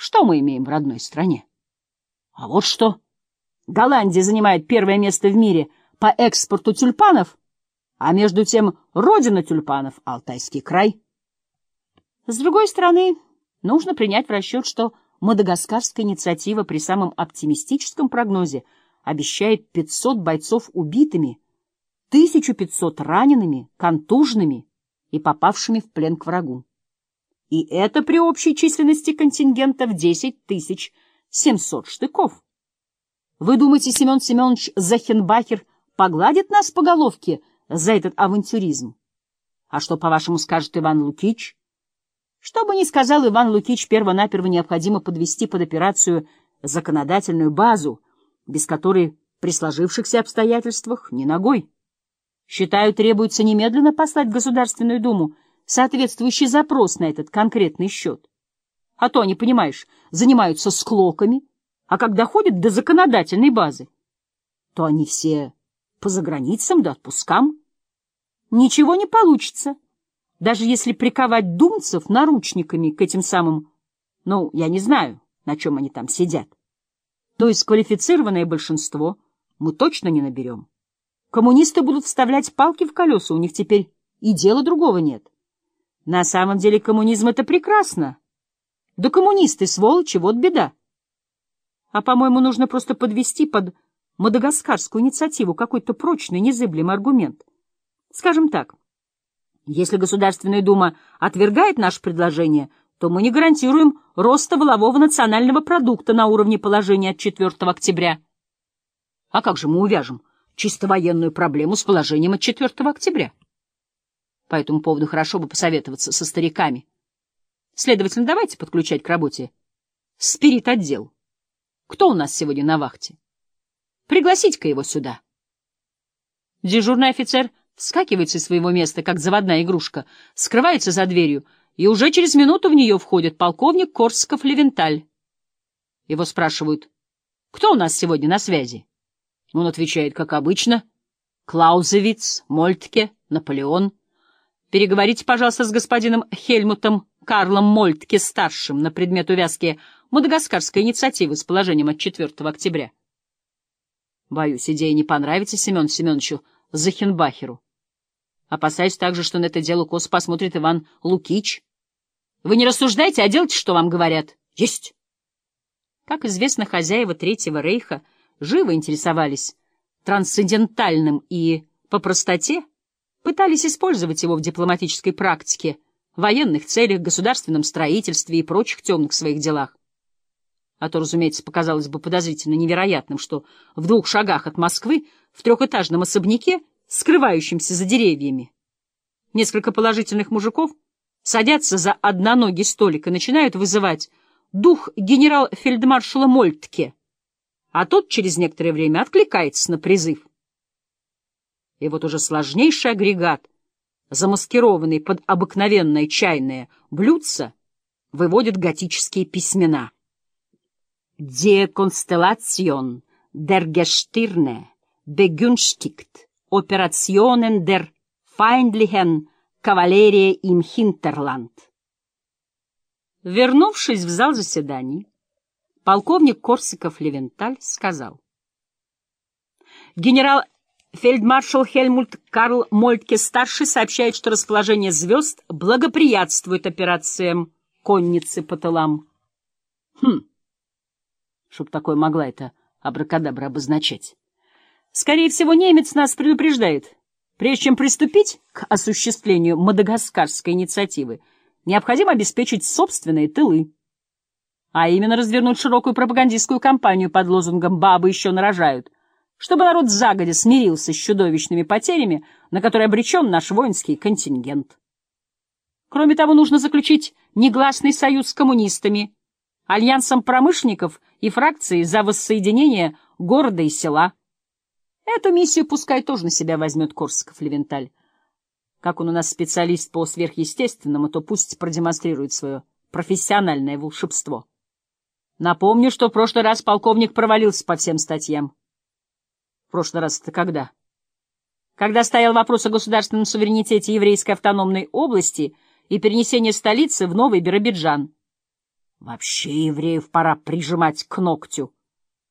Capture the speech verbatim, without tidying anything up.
Что мы имеем в родной стране? А вот что. Голландия занимает первое место в мире по экспорту тюльпанов, а между тем родина тюльпанов — Алтайский край. С другой стороны, нужно принять в расчет, что мадагаскарская инициатива при самом оптимистическом прогнозе обещает пятьсот бойцов убитыми, тысячу пятьсот ранеными, контуженными и попавшими в плен к врагу. И это при общей численности контингента в десять тысяч семьсот штыков. Вы думаете, Семен Семенович Захенбахер погладит нас по головке за этот авантюризм? А что, по-вашему, скажет Иван Лукич? Что бы ни сказал Иван Лукич, перво-наперво необходимо подвести под операцию законодательную базу, без которой при сложившихся обстоятельствах ни ногой. Считаю, требуется немедленно послать в Государственную Думу соответствующий запрос на этот конкретный счет. А то они, понимаешь, занимаются склоками, а когда доходят до законодательной базы, то они все по заграницам да отпускам. Ничего не получится, даже если приковать думцев наручниками к этим самым, ну, я не знаю, на чем они там сидят. То есть квалифицированное большинство мы точно не наберем. Коммунисты будут вставлять палки в колеса, у них теперь и дела другого нет. На самом деле коммунизм — это прекрасно. Да коммунисты, сволочи, вот беда. А, по-моему, нужно просто подвести под мадагаскарскую инициативу какой-то прочный, незыблемый аргумент. Скажем так, если Государственная Дума отвергает наше предложение, то мы не гарантируем роста валового национального продукта на уровне положения от четвёртого октября. А как же мы увяжем чисто военную проблему с положением от четвёртого октября? По этому поводу хорошо бы посоветоваться со стариками. Следовательно, давайте подключать к работе спирит-отдел. Кто у нас сегодня на вахте? Пригласите-ка его сюда. Дежурный офицер вскакивает со своего места, как заводная игрушка, скрывается за дверью, и уже через минуту в нее входит полковник Корсаков-Левенталь. Его спрашивают: «Кто у нас сегодня на связи?» Он отвечает, как обычно: «Клаузевиц, Мольтке, Наполеон. Переговорите, пожалуйста, с господином Хельмутом Карлом Мольтке-старшим на предмет увязки мадагаскарской инициативы с положением от четвёртого октября». Боюсь, идея не понравится Семену Семеновичу Захенбахеру. Опасаюсь также, что на это дело косо посмотрит Иван Лукич. Вы не рассуждайте, а делайте, что вам говорят. Есть! Как известно, хозяева Третьего Рейха живо интересовались трансцендентальным и, по простоте, пытались использовать его в дипломатической практике, военных целях, государственном строительстве и прочих темных своих делах. А то, разумеется, показалось бы подозрительно невероятным, что в двух шагах от Москвы, в трехэтажном особняке, скрывающемся за деревьями, несколько положительных мужиков садятся за одноногий столик и начинают вызывать дух генерал-фельдмаршала Мольтке, а тот через некоторое время откликается на призыв. И вот уже сложнейший агрегат, замаскированный под обыкновенное чайное блюдце, выводит готические письмена. «Die Konstellation der Gestirne begünstigt Operationen der feindlichen Kavallerie im Hinterland». Вернувшись в зал заседаний, полковник Корсаков-Левенталь сказал: «Генерал Фельдмаршал Хельмут Карл Мольтке-старший сообщает, что расположение звезд благоприятствует операциям конницы по тылам». Хм, чтоб такое могла это абракадабра обозначать. Скорее всего, немец нас предупреждает. Прежде чем приступить к осуществлению мадагаскарской инициативы, необходимо обеспечить собственные тылы, а именно развернуть широкую пропагандистскую кампанию под лозунгом «Бабы еще нарожают», чтобы народ загодя смирился с чудовищными потерями, на которые обречен наш воинский контингент. Кроме того, нужно заключить негласный союз с коммунистами, альянсом промышленников и фракцией за воссоединение города и села. Эту миссию пускай тоже на себя возьмет Корсаков-Левенталь. Как он у нас специалист по сверхъестественному, то пусть продемонстрирует свое профессиональное волшебство. Напомню, что в прошлый раз полковник провалился по всем статьям. В прошлый раз это когда? Когда стоял вопрос о государственном суверенитете еврейской автономной области и перенесении столицы в Новый Биробиджан. Вообще евреев пора прижимать к ногтю.